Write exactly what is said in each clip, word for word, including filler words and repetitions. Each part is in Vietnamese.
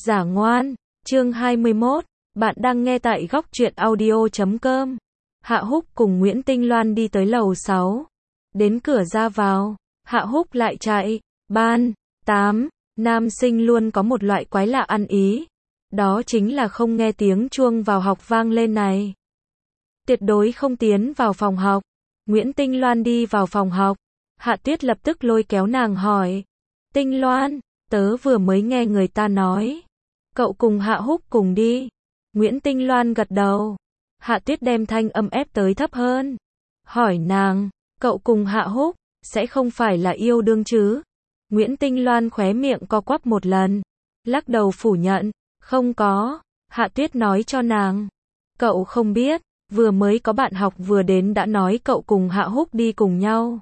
Giả ngoan, chương hai mươi mốt, bạn đang nghe tại góc truyện audio chấm com. Hạ Húc cùng Nguyễn Tinh Loan đi tới lầu sáu. Đến cửa ra vào, Hạ Húc lại chạy. Ban tám, nam sinh luôn có một loại quái lạ ăn ý. Đó chính là không nghe tiếng chuông vào học vang lên này. Tuyệt đối không tiến vào phòng học. Nguyễn Tinh Loan đi vào phòng học. Hạ Tuyết lập tức lôi kéo nàng hỏi. Tinh Loan, tớ vừa mới nghe người ta nói. Cậu cùng Hạ Húc cùng đi. Nguyễn Tinh Loan gật đầu. Hạ Tuyết đem thanh âm ép tới thấp hơn. Hỏi nàng, cậu cùng Hạ Húc, sẽ không phải là yêu đương chứ? Nguyễn Tinh Loan khóe miệng co quắp một lần. Lắc đầu phủ nhận, không có. Hạ Tuyết nói cho nàng. Cậu không biết, vừa mới có bạn học vừa đến đã nói cậu cùng Hạ Húc đi cùng nhau.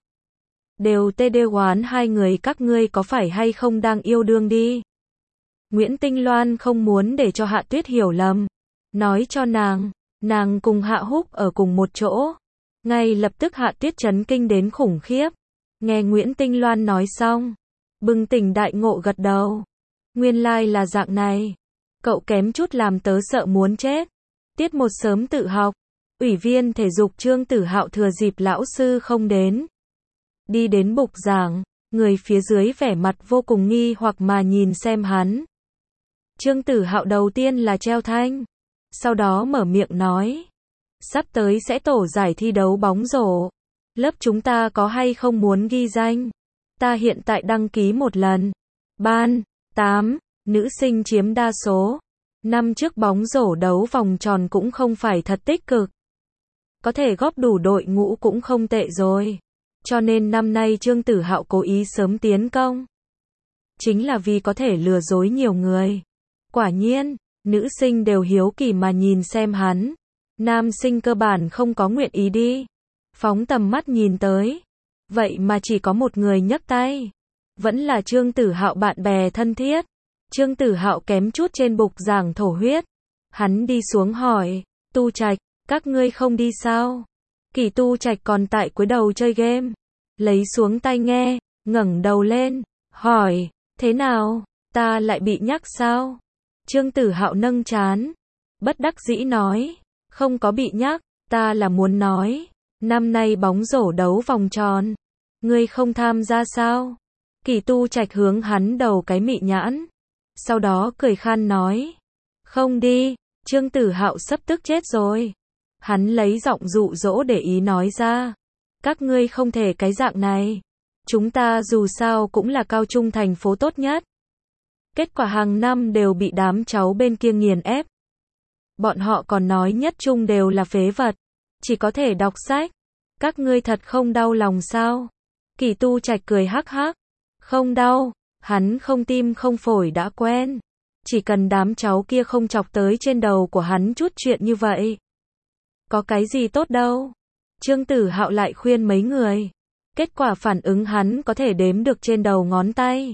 Đều tê đê oán hai người các ngươi có phải hay không đang yêu đương đi. Nguyễn Tinh Loan không muốn để cho Hạ Tuyết hiểu lầm. Nói cho nàng, nàng cùng Hạ Húc ở cùng một chỗ. Ngay lập tức Hạ Tuyết chấn kinh đến khủng khiếp. Nghe Nguyễn Tinh Loan nói xong, bừng tỉnh đại ngộ gật đầu. Nguyên lai là dạng này. Cậu kém chút làm tớ sợ muốn chết. Tiết một sớm tự học. Ủy viên thể dục Trương Tử Hạo thừa dịp lão sư không đến. Đi đến bục giảng, người phía dưới vẻ mặt vô cùng nghi hoặc mà nhìn xem hắn. Trương Tử Hạo đầu tiên là treo thanh, sau đó mở miệng nói. Sắp tới sẽ tổ giải thi đấu bóng rổ. Lớp chúng ta có hay không muốn ghi danh? Ta hiện tại đăng ký một lần. Ban tám, nữ sinh chiếm đa số. Năm trước bóng rổ đấu vòng tròn cũng không phải thật tích cực. Có thể góp đủ đội ngũ cũng không tệ rồi. Cho nên năm nay Trương Tử Hạo cố ý sớm tiến công. Chính là vì có thể lừa dối nhiều người. Quả nhiên, nữ sinh đều hiếu kỳ mà nhìn xem hắn. Nam sinh cơ bản không có nguyện ý đi. Phóng tầm mắt nhìn tới. Vậy mà chỉ có một người nhấc tay. Vẫn là Trương Tử Hạo bạn bè thân thiết. Trương Tử Hạo kém chút trên bục giảng thổ huyết. Hắn đi xuống hỏi, Tu Trạch, các ngươi không đi sao? Kỳ Tu Trạch còn tại cuối đầu chơi game. Lấy xuống tai nghe, ngẩng đầu lên, hỏi, thế nào, ta lại bị nhắc sao? Trương Tử Hạo nâng trán, bất đắc dĩ nói, không có bị nhắc, ta là muốn nói, năm nay bóng rổ đấu vòng tròn, ngươi không tham gia sao? Kỳ Tu Trạch hướng hắn đầu cái mị nhãn, sau đó cười khan nói, không đi. Trương Tử Hạo sắp tức chết rồi. Hắn lấy giọng dụ dỗ để ý nói ra, các ngươi không thể cái dạng này. Chúng ta dù sao cũng là cao trung thành phố tốt nhất. Kết quả hàng năm đều bị đám cháu bên kia nghiền ép. Bọn họ còn nói nhất trung đều là phế vật, chỉ có thể đọc sách. Các ngươi thật không đau lòng sao? Kỳ Tu Trạch cười hắc hắc. Không đau, hắn không tim không phổi đã quen. Chỉ cần đám cháu kia không chọc tới trên đầu của hắn chút chuyện như vậy. Có cái gì tốt đâu. Trương Tử Hạo lại khuyên mấy người. Kết quả phản ứng hắn có thể đếm được trên đầu ngón tay.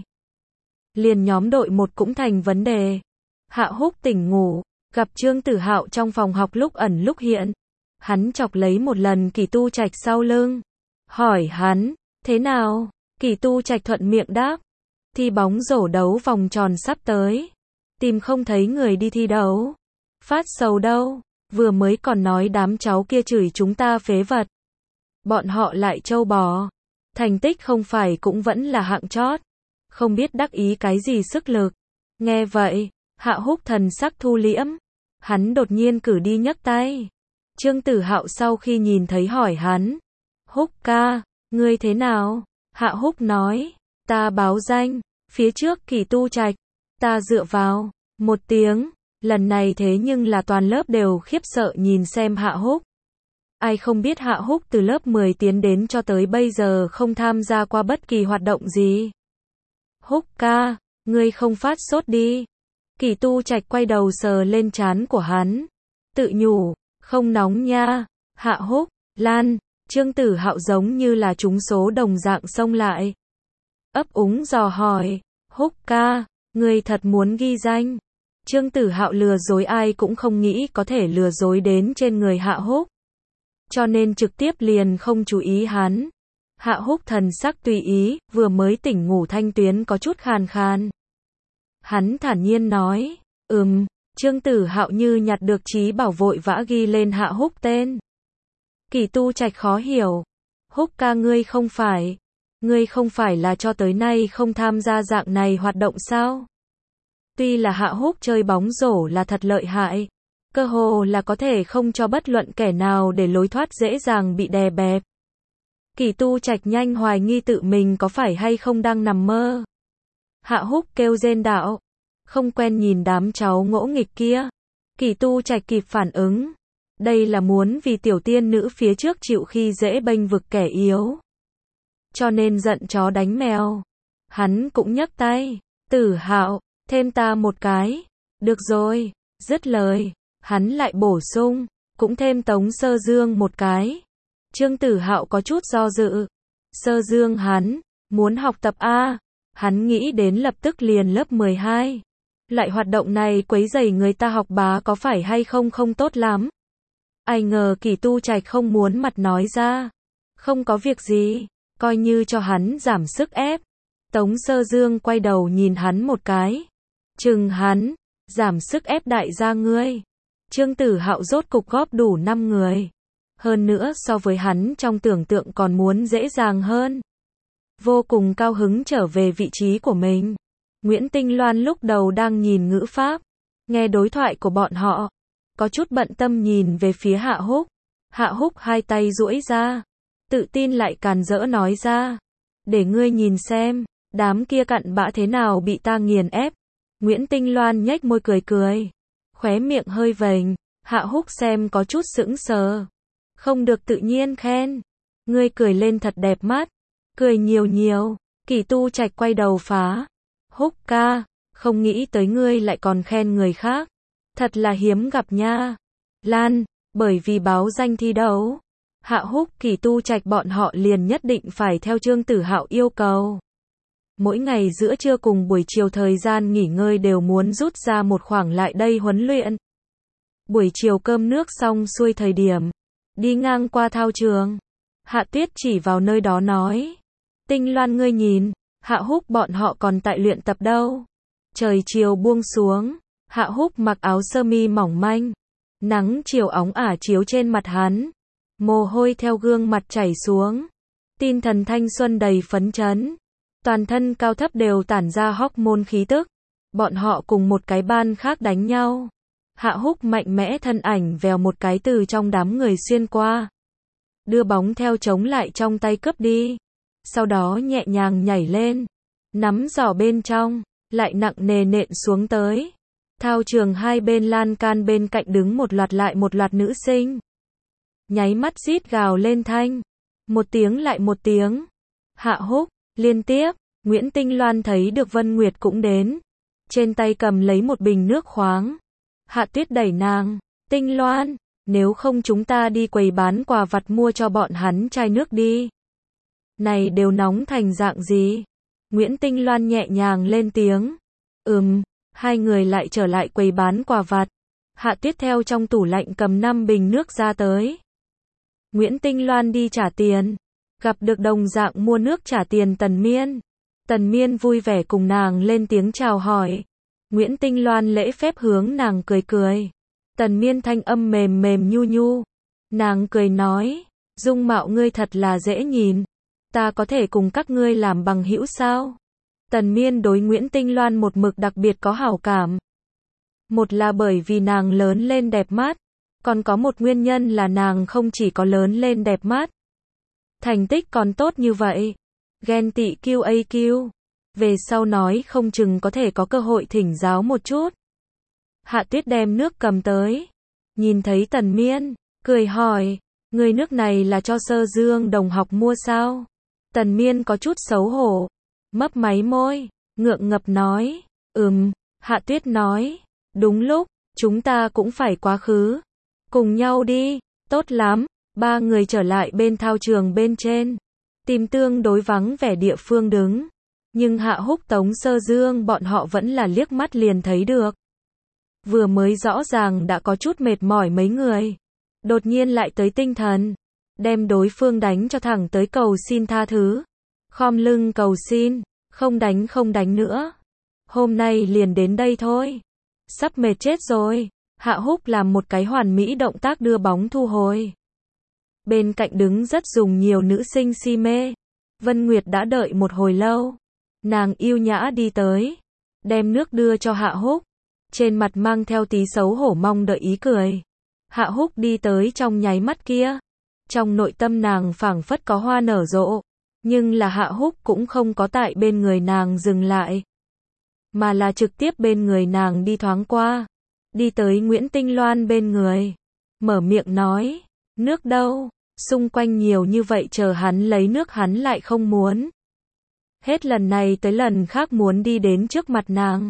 Liền nhóm đội một cũng thành vấn đề. Hạ Húc tỉnh ngủ, gặp Trương Tử Hạo trong phòng học lúc ẩn lúc hiện. Hắn chọc lấy một lần Kỳ Tu Trạch sau lưng. Hỏi hắn, thế nào? Kỳ Tu Trạch thuận miệng đáp. Thi bóng rổ đấu vòng tròn sắp tới. Tìm không thấy người đi thi đấu. Phát sầu đâu. Vừa mới còn nói đám cháu kia chửi chúng ta phế vật. Bọn họ lại trâu bò. Thành tích không phải cũng vẫn là hạng chót. Không biết đắc ý cái gì sức lực. Nghe vậy, Hạ Húc thần sắc thu liễm. Hắn đột nhiên cử đi nhấc tay. Trương Tử Hạo sau khi nhìn thấy hỏi hắn. Húc ca, ngươi thế nào? Hạ Húc nói, ta báo danh, phía trước Kỳ Tu Trạch. Ta dựa vào, một tiếng. Lần này thế nhưng là toàn lớp đều khiếp sợ nhìn xem Hạ Húc. Ai không biết Hạ Húc từ lớp mười tiến đến cho tới bây giờ không tham gia qua bất kỳ hoạt động gì. Húc ca, ngươi không phát sốt đi. Kỳ Tu Trạch quay đầu sờ lên trán của hắn. Tự nhủ, không nóng nha. Hạ Húc, Lan, Trương Tử Hạo giống như là trúng số đồng dạng xông lại. Ấp úng dò hỏi, Húc ca, ngươi thật muốn ghi danh? Trương Tử Hạo lừa dối ai cũng không nghĩ có thể lừa dối đến trên người Hạ Húc. Cho nên trực tiếp liền không chú ý hắn. Hạ Húc thần sắc tùy ý, vừa mới tỉnh ngủ thanh tuyến có chút khàn khàn. Hắn thản nhiên nói, ừm, Trương Tử Hạo như nhặt được trí bảo vội vã ghi lên Hạ Húc tên. Kỳ Tu Trạch khó hiểu, Húc ca ngươi không phải, ngươi không phải là cho tới nay không tham gia dạng này hoạt động sao? Tuy là Hạ Húc chơi bóng rổ là thật lợi hại, cơ hồ là có thể không cho bất luận kẻ nào để lối thoát dễ dàng bị đè bẹp. Kỳ Tu Trạch nhanh hoài nghi tự mình có phải hay không đang nằm mơ. Hạ Húc kêu rên đạo, không quen nhìn đám cháu ngỗ nghịch kia. Kỳ Tu Trạch kịp phản ứng, đây là muốn vì tiểu tiên nữ phía trước chịu khi dễ bênh vực kẻ yếu, cho nên giận chó đánh mèo. Hắn cũng nhấc tay, Tử Hạo, thêm ta một cái. Được rồi, dứt lời, hắn lại bổ sung, cũng thêm Tống Sơ Dương một cái. Trương Tử Hạo có chút do dự. Sơ Dương hắn, muốn học tập A. Hắn nghĩ đến lập tức liền lớp mười hai. Loại hoạt động này quấy rầy người ta học bá có phải hay không không tốt lắm. Ai ngờ Kỳ Tu Trạch không muốn mặt nói ra. Không có việc gì, coi như cho hắn giảm sức ép. Tống Sơ Dương quay đầu nhìn hắn một cái. Chừng hắn, giảm sức ép đại gia ngươi. Trương Tử Hạo rốt cục góp đủ năm người. Hơn nữa so với hắn trong tưởng tượng còn muốn dễ dàng hơn. Vô cùng cao hứng trở về vị trí của mình. Nguyễn Tinh Loan lúc đầu đang nhìn ngữ pháp, nghe đối thoại của bọn họ, có chút bận tâm nhìn về phía Hạ Húc. Hạ Húc hai tay duỗi ra, tự tin lại càn rỡ nói ra, để ngươi nhìn xem, đám kia cặn bã thế nào bị ta nghiền ép. Nguyễn Tinh Loan nhếch môi cười cười, khóe miệng hơi vểnh. Hạ Húc xem có chút sững sờ, không được tự nhiên khen, ngươi cười lên thật đẹp mắt, cười nhiều nhiều. Kỳ Tu Trạch quay đầu phá, Húc ca, không nghĩ tới ngươi lại còn khen người khác, thật là hiếm gặp nha. Lan, bởi vì báo danh thi đấu, Hạ Húc, Kỳ Tu Trạch bọn họ liền nhất định phải theo Trương Tử Hạo yêu cầu. Mỗi ngày giữa trưa cùng buổi chiều thời gian nghỉ ngơi đều muốn rút ra một khoảng lại đây huấn luyện. Buổi chiều cơm nước xong xuôi thời điểm, đi ngang qua thao trường, Hạ Tuyết chỉ vào nơi đó nói, Tinh Loan ngươi nhìn, Hạ Húc bọn họ còn tại luyện tập đâu. Trời chiều buông xuống, Hạ Húc mặc áo sơ mi mỏng manh, nắng chiều óng ả chiếu trên mặt hắn, mồ hôi theo gương mặt chảy xuống, tinh thần thanh xuân đầy phấn chấn, toàn thân cao thấp đều tản ra hormone khí tức. Bọn họ cùng một cái ban khác đánh nhau. Hạ Húc mạnh mẽ thân ảnh vèo một cái từ trong đám người xuyên qua, đưa bóng theo chống lại trong tay cướp đi, sau đó nhẹ nhàng nhảy lên, nắm giỏ bên trong, lại nặng nề nện xuống tới. Thao trường hai bên lan can bên cạnh đứng một loạt lại một loạt nữ sinh. Nháy mắt rít gào lên thanh, một tiếng lại một tiếng. Hạ Húc, liên tiếp, Nguyễn Tinh Loan thấy được Vân Nguyệt cũng đến, trên tay cầm lấy một bình nước khoáng. Hạ Tuyết đẩy nàng, Tinh Loan, nếu không chúng ta đi quầy bán quà vặt mua cho bọn hắn chai nước đi. Này đều nóng thành dạng gì? Nguyễn Tinh Loan nhẹ nhàng lên tiếng. Ừm, hai người lại trở lại quầy bán quà vặt. Hạ Tuyết theo trong tủ lạnh cầm năm bình nước ra tới. Nguyễn Tinh Loan đi trả tiền, gặp được đồng dạng mua nước trả tiền Tần Miên. Tần Miên vui vẻ cùng nàng lên tiếng chào hỏi. Nguyễn Tinh Loan lễ phép hướng nàng cười cười. Tần Miên thanh âm mềm mềm nhu nhu. Nàng cười nói, dung mạo ngươi thật là dễ nhìn. Ta có thể cùng các ngươi làm bằng hữu sao? Tần Miên đối Nguyễn Tinh Loan một mực đặc biệt có hảo cảm. Một là bởi vì nàng lớn lên đẹp mắt, còn có một nguyên nhân là nàng không chỉ có lớn lên đẹp mắt, thành tích còn tốt như vậy. Ghen tị Q A Q. Về sau nói không chừng có thể có cơ hội thỉnh giáo một chút. Hạ Tuyết đem nước cầm tới, nhìn thấy Tần Miên, cười hỏi, người nước này là cho Sơ Dương đồng học mua sao? Tần Miên có chút xấu hổ, mấp máy môi, ngượng ngập nói, ừm. Hạ Tuyết nói, đúng lúc, chúng ta cũng phải quá khứ. Cùng nhau đi, tốt lắm. Ba người trở lại bên thao trường bên trên, tìm tương đối vắng vẻ địa phương đứng. Nhưng Hạ Húc, Tống Sơ Dương bọn họ vẫn là liếc mắt liền thấy được. Vừa mới rõ ràng đã có chút mệt mỏi mấy người, đột nhiên lại tới tinh thần, đem đối phương đánh cho thẳng tới cầu xin tha thứ, khom lưng cầu xin, không đánh không đánh nữa. Hôm nay liền đến đây thôi. Sắp mệt chết rồi. Hạ Húc làm một cái hoàn mỹ động tác đưa bóng thu hồi. Bên cạnh đứng rất dùng nhiều nữ sinh si mê. Vân Nguyệt đã đợi một hồi lâu. Nàng yêu nhã đi tới, đem nước đưa cho Hạ Húc. Trên mặt mang theo tí xấu hổ mong đợi ý cười. Hạ Húc đi tới trong nháy mắt kia. Trong nội tâm nàng phảng phất có hoa nở rộ. Nhưng là Hạ Húc cũng không có tại bên người nàng dừng lại. Mà là trực tiếp bên người nàng đi thoáng qua. Đi tới Nguyễn Tinh Loan bên người. Mở miệng nói, nước đâu? Xung quanh nhiều như vậy chờ hắn lấy nước hắn lại không muốn. Hết lần này tới lần khác muốn đi đến trước mặt nàng.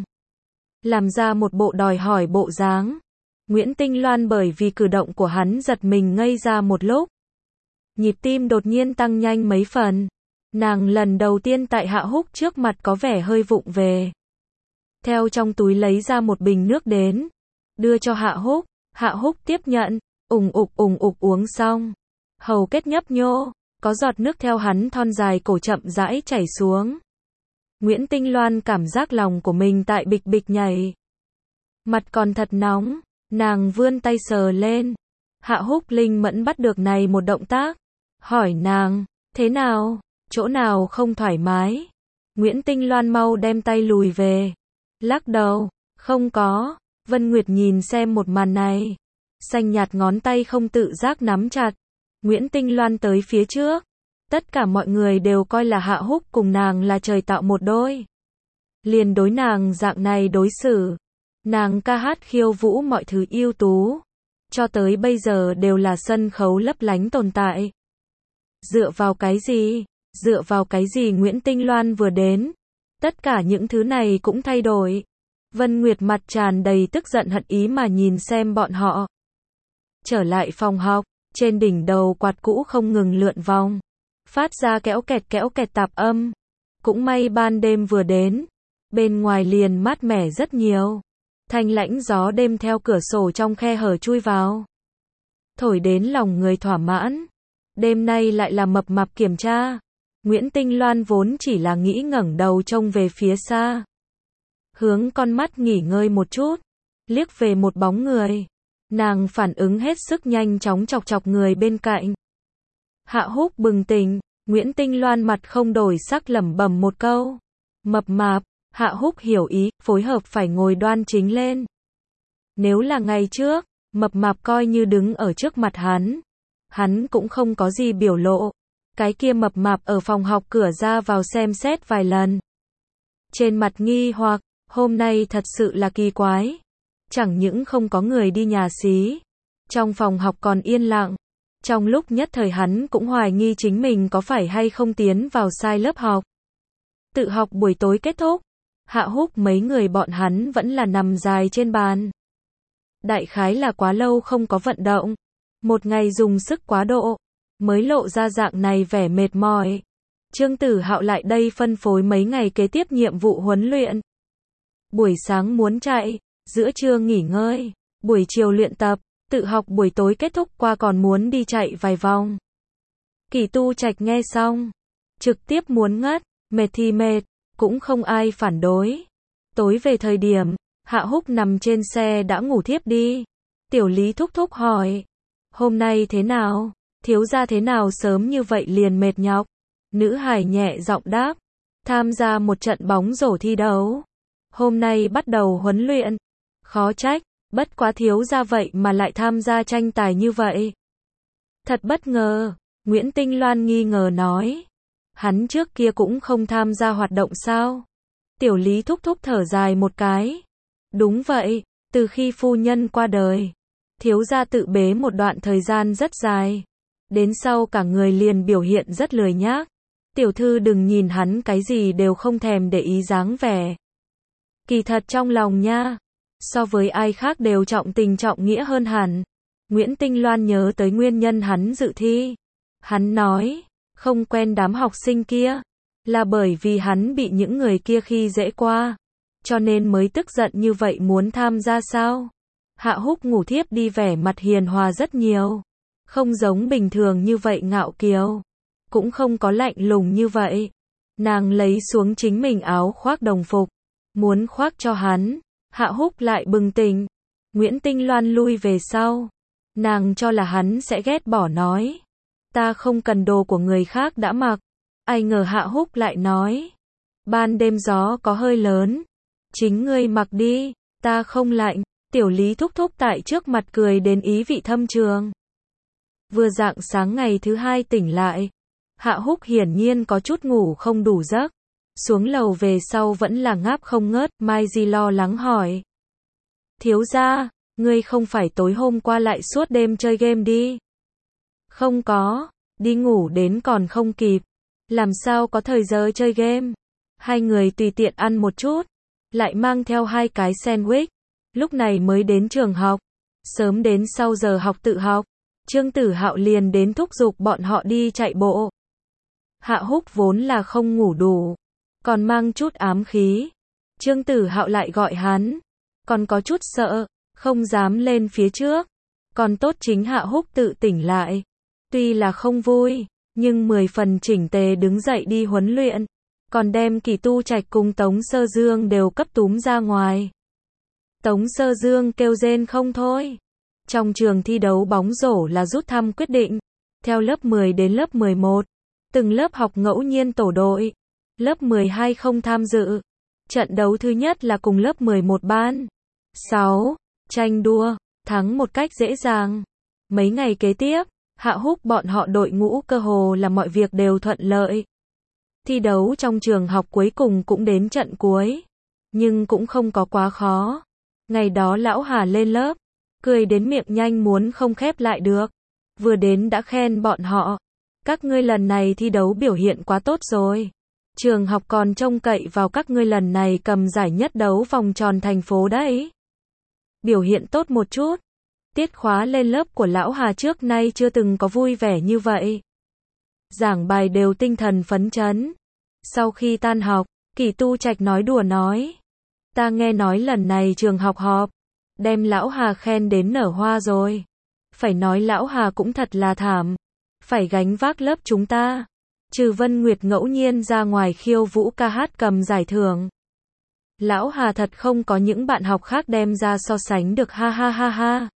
Làm ra một bộ đòi hỏi bộ dáng. Nguyễn Tinh Loan bởi vì cử động của hắn giật mình ngây ra một lúc. Nhịp tim đột nhiên tăng nhanh mấy phần. Nàng lần đầu tiên tại Hạ Húc trước mặt có vẻ hơi vụng về. Theo trong túi lấy ra một bình nước đến. Đưa cho Hạ Húc. Hạ Húc tiếp nhận. Ùng ục ùng ục uống xong. Hầu kết nhấp nhô. Có giọt nước theo hắn thon dài cổ chậm rãi chảy xuống. Nguyễn Tinh Loan cảm giác lòng của mình tại bịch bịch nhảy. Mặt còn thật nóng. Nàng vươn tay sờ lên. Hạ Húc linh mẫn bắt được này một động tác. Hỏi nàng, thế nào? Chỗ nào không thoải mái? Nguyễn Tinh Loan mau đem tay lùi về. Lắc đầu, không có. Vân Nguyệt nhìn xem một màn này. Xanh nhạt ngón tay không tự giác nắm chặt. Nguyễn Tinh Loan tới phía trước. Tất cả mọi người đều coi là Hạ Húc cùng nàng là trời tạo một đôi. Liền đối nàng dạng này đối xử. Nàng ca hát khiêu vũ mọi thứ ưu tú. Cho tới bây giờ đều là sân khấu lấp lánh tồn tại. Dựa vào cái gì? Dựa vào cái gì Nguyễn Tinh Loan vừa đến? Tất cả những thứ này cũng thay đổi. Vân Nguyệt mặt tràn đầy tức giận hận ý mà nhìn xem bọn họ. Trở lại phòng học, trên đỉnh đầu quạt cũ không ngừng lượn vòng. Phát ra kéo kẹt kéo kẹt tạp âm. Cũng may ban đêm vừa đến. Bên ngoài liền mát mẻ rất nhiều. Thanh lãnh gió đêm theo cửa sổ trong khe hở chui vào. Thổi đến lòng người thỏa mãn. Đêm nay lại là mập mạp kiểm tra. Nguyễn Tinh Loan vốn chỉ là nghĩ ngẩng đầu trông về phía xa. Hướng con mắt nghỉ ngơi một chút. Liếc về một bóng người. Nàng phản ứng hết sức nhanh chóng chọc chọc người bên cạnh. Hạ Húc bừng tỉnh. Nguyễn Tinh Loan mặt không đổi sắc lẩm bẩm một câu. Mập mạp. Hạ Húc hiểu ý, phối hợp phải ngồi đoan chính lên. Nếu là ngày trước, mập mạp coi như đứng ở trước mặt hắn. Hắn cũng không có gì biểu lộ. Cái kia mập mạp ở phòng học cửa ra vào xem xét vài lần. Trên mặt nghi hoặc, hôm nay thật sự là kỳ quái. Chẳng những không có người đi nhà xí. Trong phòng học còn yên lặng. Trong lúc nhất thời hắn cũng hoài nghi chính mình có phải hay không tiến vào sai lớp học. Tự học buổi tối kết thúc. Hạ Húc mấy người bọn hắn vẫn là nằm dài trên bàn. Đại khái là quá lâu không có vận động. Một ngày dùng sức quá độ. Mới lộ ra dạng này vẻ mệt mỏi. Trương Tử Hạo lại đây phân phối mấy ngày kế tiếp nhiệm vụ huấn luyện. Buổi sáng muốn chạy, giữa trưa nghỉ ngơi, buổi chiều luyện tập, tự học buổi tối kết thúc qua còn muốn đi chạy vài vòng. Kỳ Tu Trạch nghe xong, trực tiếp muốn ngất, mệt thì mệt, cũng không ai phản đối. Tối về thời điểm, Hạ Húc nằm trên xe đã ngủ thiếp đi. Tiểu Lý thúc thúc hỏi, hôm nay thế nào? Thiếu gia thế nào sớm như vậy liền mệt nhọc? Nữ hài nhẹ giọng đáp, tham gia một trận bóng rổ thi đấu. Hôm nay bắt đầu huấn luyện. Khó trách, bất quá thiếu gia vậy mà lại tham gia tranh tài như vậy. Thật bất ngờ, Nguyễn Tinh Loan nghi ngờ nói. Hắn trước kia cũng không tham gia hoạt động sao? Tiểu Lý thúc thúc thở dài một cái. Đúng vậy, từ khi phu nhân qua đời, thiếu gia tự bế một đoạn thời gian rất dài. Đến sau cả người liền biểu hiện rất lười nhác. Tiểu thư đừng nhìn hắn cái gì đều không thèm để ý dáng vẻ. Kỳ thật trong lòng nha, so với ai khác đều trọng tình trọng nghĩa hơn hẳn. Nguyễn Tinh Loan nhớ tới nguyên nhân hắn dự thi. Hắn nói, không quen đám học sinh kia, là bởi vì hắn bị những người kia khi dễ qua, cho nên mới tức giận như vậy muốn tham gia sao? Hạ Húc ngủ thiếp đi vẻ mặt hiền hòa rất nhiều. Không giống bình thường như vậy ngạo kiều. Cũng không có lạnh lùng như vậy. Nàng lấy xuống chính mình áo khoác đồng phục. muốn khoác cho hắn. Hạ Húc lại bừng tỉnh. Nguyễn Tinh Loan lui về sau. Nàng cho là hắn sẽ ghét bỏ nói. Ta không cần đồ của người khác đã mặc. Ai ngờ Hạ Húc lại nói. Ban đêm gió có hơi lớn. Chính ngươi mặc đi, ta không lạnh. Tiểu Lý thúc thúc tại trước mặt cười đến ý vị thâm trường. Vừa rạng sáng ngày thứ hai tỉnh lại. Hạ Húc hiển nhiên có chút ngủ không đủ giấc. Xuống lầu về sau vẫn là ngáp không ngớt. Mai Di lo lắng hỏi. Thiếu gia, ngươi không phải tối hôm qua lại suốt đêm chơi game đi? Không có, đi ngủ đến còn không kịp. Làm sao có thời giờ chơi game? Hai người tùy tiện ăn một chút. Lại mang theo hai cái sandwich. Lúc này mới đến trường học. Sớm đến sau giờ học tự học. Trương Tử Hạo liền đến thúc giục bọn họ đi chạy bộ. Hạ Húc vốn là không ngủ đủ. Còn mang chút ám khí. Trương Tử Hạo lại gọi hắn. Còn có chút sợ. Không dám lên phía trước. Còn tốt chính Hạ Húc tự tỉnh lại. Tuy là không vui. Nhưng mười phần chỉnh tề đứng dậy đi huấn luyện. Còn đem Kỳ Tu Trạch cùng Tống Sơ Dương đều cấp túm ra ngoài. Tống Sơ Dương kêu rên không thôi. Trong trường thi đấu bóng rổ là rút thăm quyết định. Theo lớp mười đến lớp mười một. Từng lớp học ngẫu nhiên tổ đội. Lớp mười hai không tham dự. Trận đấu thứ nhất là cùng lớp mười một ban. sáu. Tranh đua. Thắng một cách dễ dàng. Mấy ngày kế tiếp, Hạ Húc bọn họ đội ngũ cơ hồ là mọi việc đều thuận lợi. Thi đấu trong trường học cuối cùng cũng đến trận cuối. Nhưng cũng không có quá khó. Ngày đó Lão Hà lên lớp. Cười đến miệng nhanh muốn không khép lại được. Vừa đến đã khen bọn họ. Các ngươi lần này thi đấu biểu hiện quá tốt rồi. Trường học còn trông cậy vào các ngươi lần này cầm giải nhất đấu vòng tròn thành phố đấy. Biểu hiện tốt một chút. Tiết khóa lên lớp của Lão Hà trước nay chưa từng có vui vẻ như vậy. Giảng bài đều tinh thần phấn chấn. Sau khi tan học, Kỳ Tu Trạch nói đùa nói. Ta nghe nói lần này trường học họp. Đem Lão Hà khen đến nở hoa rồi. Phải nói Lão Hà cũng thật là thảm. Phải gánh vác lớp chúng ta. Trừ Vân Nguyệt ngẫu nhiên ra ngoài khiêu vũ ca hát cầm giải thưởng. Lão Hà thật không có những bạn học khác đem ra so sánh được ha ha ha ha.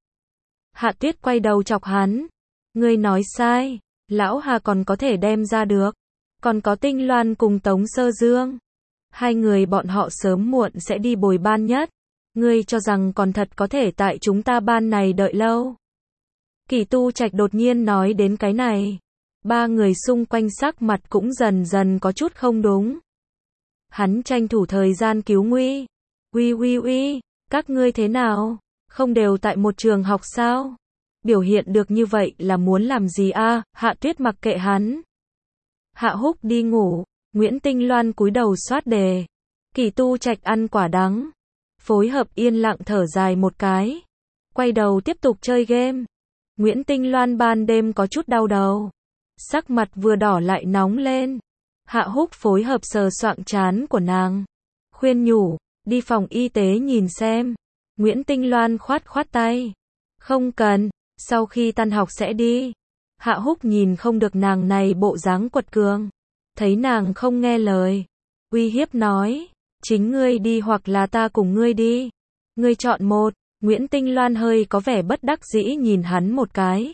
Hạ Tuyết quay đầu chọc hắn. Ngươi nói sai. Lão Hà còn có thể đem ra được. Còn có Tinh Loan cùng Tống Sơ Dương. Hai người bọn họ sớm muộn sẽ đi bồi ban nhất. Ngươi cho rằng còn thật có thể tại chúng ta ban này đợi lâu. Kỳ Tu Trạch đột nhiên nói đến cái này. Ba người xung quanh sắc mặt cũng dần dần có chút không đúng. Hắn tranh thủ thời gian cứu nguy. Uy uy uy, các ngươi thế nào? Không đều tại một trường học sao? Biểu hiện được như vậy là muốn làm gì a? À? Hạ Tuyết mặc kệ hắn. Hạ Húc đi ngủ. Nguyễn Tinh Loan cúi đầu soát đề. Kỳ Tu Trạch ăn quả đắng. Phối hợp yên lặng thở dài một cái. Quay đầu tiếp tục chơi game. Nguyễn Tinh Loan ban đêm có chút đau đầu. Sắc mặt vừa đỏ lại nóng lên. Hạ Húc phối hợp sờ soạng trán của nàng. Khuyên nhủ, đi phòng y tế nhìn xem. Nguyễn Tinh Loan khoát khoát tay. Không cần, sau khi tan học sẽ đi. Hạ Húc nhìn không được nàng này bộ dáng quật cường. Thấy nàng không nghe lời. Uy hiếp nói, chính ngươi đi hoặc là ta cùng ngươi đi. Ngươi chọn một. Nguyễn Tinh Loan hơi có vẻ bất đắc dĩ nhìn hắn một cái.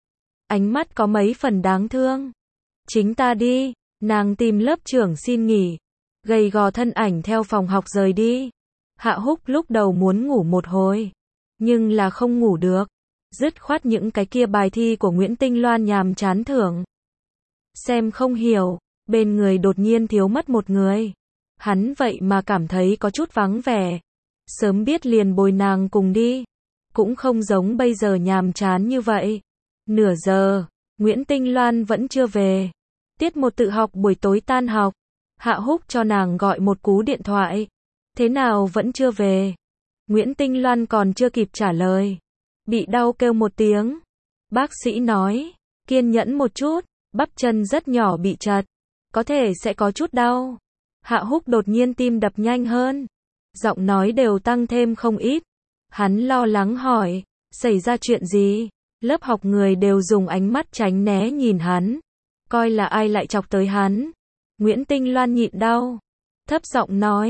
Ánh mắt có mấy phần đáng thương. Chính ta đi. Nàng tìm lớp trưởng xin nghỉ. Gầy gò thân ảnh theo phòng học rời đi. Hạ Húc lúc đầu muốn ngủ một hồi. Nhưng là không ngủ được. Dứt khoát những cái kia bài thi của Nguyễn Tinh Loan nhàm chán thưởng. Xem không hiểu. Bên người đột nhiên thiếu mất một người. Hắn vậy mà cảm thấy có chút vắng vẻ. Sớm biết liền bồi nàng cùng đi. Cũng không giống bây giờ nhàm chán như vậy. Nửa giờ, Nguyễn Tinh Loan vẫn chưa về. Tiết một tự học buổi tối tan học. Hạ Húc cho nàng gọi một cú điện thoại. Thế nào vẫn chưa về? Nguyễn Tinh Loan còn chưa kịp trả lời. Bị đau kêu một tiếng. Bác sĩ nói, kiên nhẫn một chút, bắp chân rất nhỏ bị chật. Có thể sẽ có chút đau. Hạ Húc đột nhiên tim đập nhanh hơn. Giọng nói đều tăng thêm không ít. Hắn lo lắng hỏi, xảy ra chuyện gì? Lớp học người đều dùng ánh mắt tránh né nhìn hắn. Coi là ai lại chọc tới hắn. Nguyễn Tinh Loan nhịn đau. Thấp giọng nói,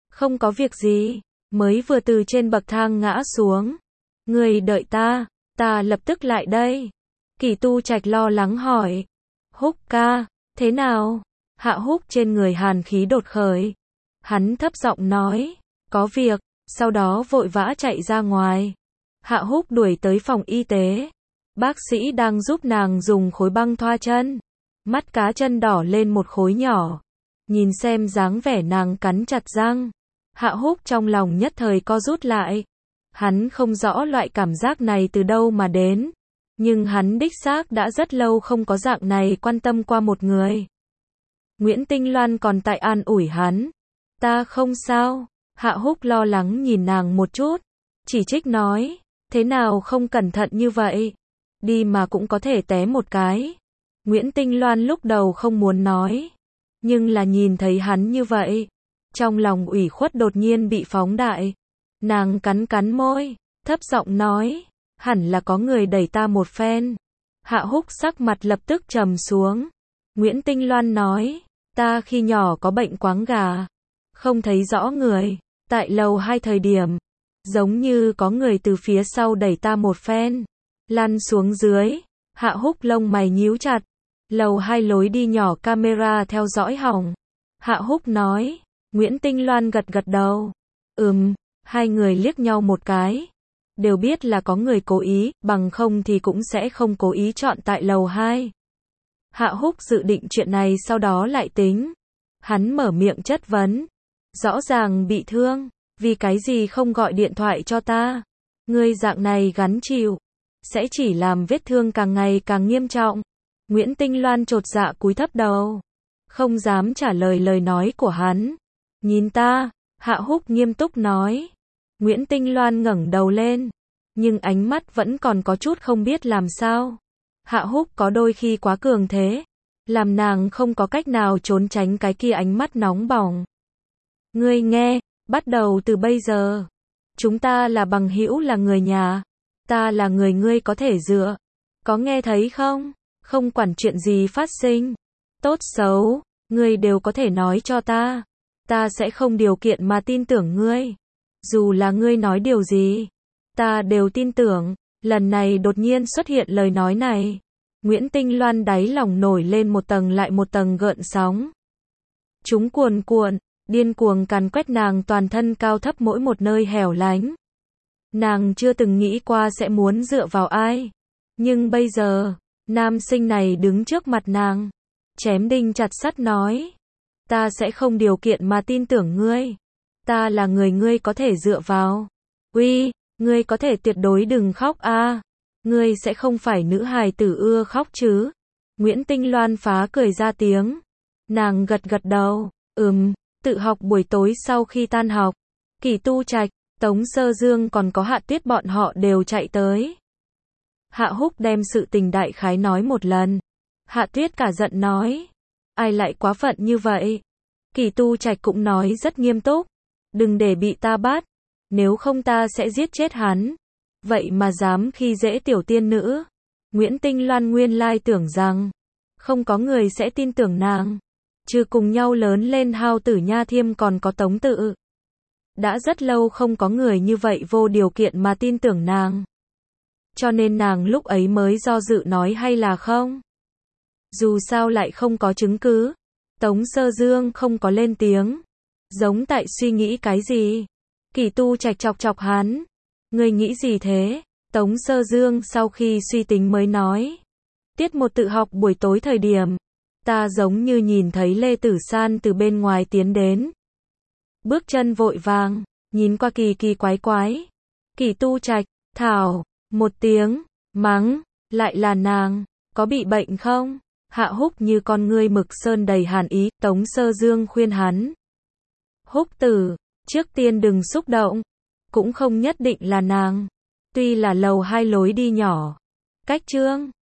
Không có việc gì, mới vừa từ trên bậc thang ngã xuống. Người đợi ta, ta lập tức lại đây. Kỳ Tu Trạch lo lắng hỏi. Húc ca, thế nào? Hạ Húc trên người hàn khí đột khởi. Hắn thấp giọng nói, có việc, sau đó vội vã chạy ra ngoài. Hạ Húc đuổi tới phòng y tế. Bác sĩ đang giúp nàng dùng khối băng thoa chân. Mắt cá chân đỏ lên một khối nhỏ. Nhìn xem dáng vẻ nàng cắn chặt răng. Hạ Húc trong lòng nhất thời co rút lại. Hắn không rõ loại cảm giác này từ đâu mà đến. Nhưng hắn đích xác đã rất lâu không có dạng này quan tâm qua một người. Nguyễn Tinh Loan còn tại an ủi hắn. Ta không sao. Hạ Húc lo lắng nhìn nàng một chút. Chỉ trích nói. Thế nào không cẩn thận như vậy? Đi mà cũng có thể té một cái. Nguyễn Tinh Loan lúc đầu không muốn nói. Nhưng là nhìn thấy hắn như vậy. Trong lòng ủy khuất đột nhiên bị phóng đại. Nàng cắn cắn môi. Thấp giọng nói. Hẳn là có người đẩy ta một phen. Hạ Húc sắc mặt lập tức trầm xuống. Nguyễn Tinh Loan nói. Ta khi nhỏ có bệnh quáng gà. Không thấy rõ người. Tại lầu hai thời điểm. Giống như có người từ phía sau đẩy ta một phen. Lăn xuống dưới. Hạ Húc lông mày nhíu chặt. Lầu hai lối đi nhỏ camera theo dõi hỏng. Hạ Húc nói. Nguyễn Tinh Loan gật gật đầu. Ừm, hai người liếc nhau một cái. Đều biết là có người cố ý, bằng không thì cũng sẽ không cố ý chọn tại lầu hai. Hạ Húc dự định chuyện này sau đó lại tính. Hắn mở miệng chất vấn. Rõ ràng bị thương, vì cái gì không gọi điện thoại cho ta? Ngươi dạng này gắn chịu, sẽ chỉ làm vết thương càng ngày càng nghiêm trọng. Nguyễn Tinh Loan chột dạ cúi thấp đầu. Không dám trả lời lời nói của hắn. Nhìn ta, Hạ Húc nghiêm túc nói. Nguyễn Tinh Loan ngẩng đầu lên. Nhưng ánh mắt vẫn còn có chút không biết làm sao. Hạ Húc có đôi khi quá cường thế. Làm nàng không có cách nào trốn tránh cái kia ánh mắt nóng bỏng. Ngươi nghe, bắt đầu từ bây giờ. Chúng ta là bằng hữu, là người nhà. Ta là người ngươi có thể dựa. Có nghe thấy không? Không quản chuyện gì phát sinh. Tốt xấu, ngươi đều có thể nói cho ta. Ta sẽ không điều kiện mà tin tưởng ngươi. Dù là ngươi nói điều gì, ta đều tin tưởng. Lần này đột nhiên xuất hiện lời nói này. Nguyễn Tinh Loan đáy lòng nổi lên một tầng lại một tầng gợn sóng. Chúng cuồn cuộn, điên cuồng càn quét nàng toàn thân cao thấp mỗi một nơi hẻo lánh. Nàng chưa từng nghĩ qua sẽ muốn dựa vào ai. Nhưng bây giờ, nam sinh này đứng trước mặt nàng. Chém đinh chặt sắt nói. Ta sẽ không điều kiện mà tin tưởng ngươi. Ta là người ngươi có thể dựa vào. Uy, ngươi có thể tuyệt đối đừng khóc a. À. Ngươi sẽ không phải nữ hài tử ưa khóc chứ? Nguyễn Tinh Loan phá cười ra tiếng. Nàng gật gật đầu. Ừm, tự học buổi tối sau khi tan học. Kỳ Tu Trạch, Tống Sơ Dương còn có Hạ Tuyết bọn họ đều chạy tới. Hạ Húc đem sự tình đại khái nói một lần. Hạ Tuyết cả giận nói. Ai lại quá phận như vậy? Kỳ Tu Trạch cũng nói rất nghiêm túc. Đừng để bị ta bắt. Nếu không ta sẽ giết chết hắn. Vậy mà dám khi dễ tiểu tiên nữ. Nguyễn Tinh Loan nguyên lai tưởng rằng không có người sẽ tin tưởng nàng. Trừ cùng nhau lớn lên Hao Tử Nha Thiêm còn có Tống Tự. Đã rất lâu không có người như vậy vô điều kiện mà tin tưởng nàng. Cho nên nàng lúc ấy mới do dự nói hay là không. Dù sao lại không có chứng cứ. Tống Sơ Dương không có lên tiếng. Giống tại suy nghĩ cái gì. Kỳ Tu Trạch chọc chọc hắn. Ngươi nghĩ gì thế? Tống Sơ Dương sau khi suy tính mới nói. Tiết một tự học buổi tối thời điểm. Ta giống như nhìn thấy Lê Tử San từ bên ngoài tiến đến. Bước chân vội vàng, nhìn qua kỳ kỳ quái quái. Kỳ Tu Trạch, thảo, một tiếng, mắng, lại là nàng, có bị bệnh không? Hạ Húc như con ngươi mực sơn đầy hàn ý, Tống Sơ Dương khuyên hắn. Húc tử, trước tiên đừng xúc động, cũng không nhất định là nàng. Tuy là lầu hai lối đi nhỏ, cách Trương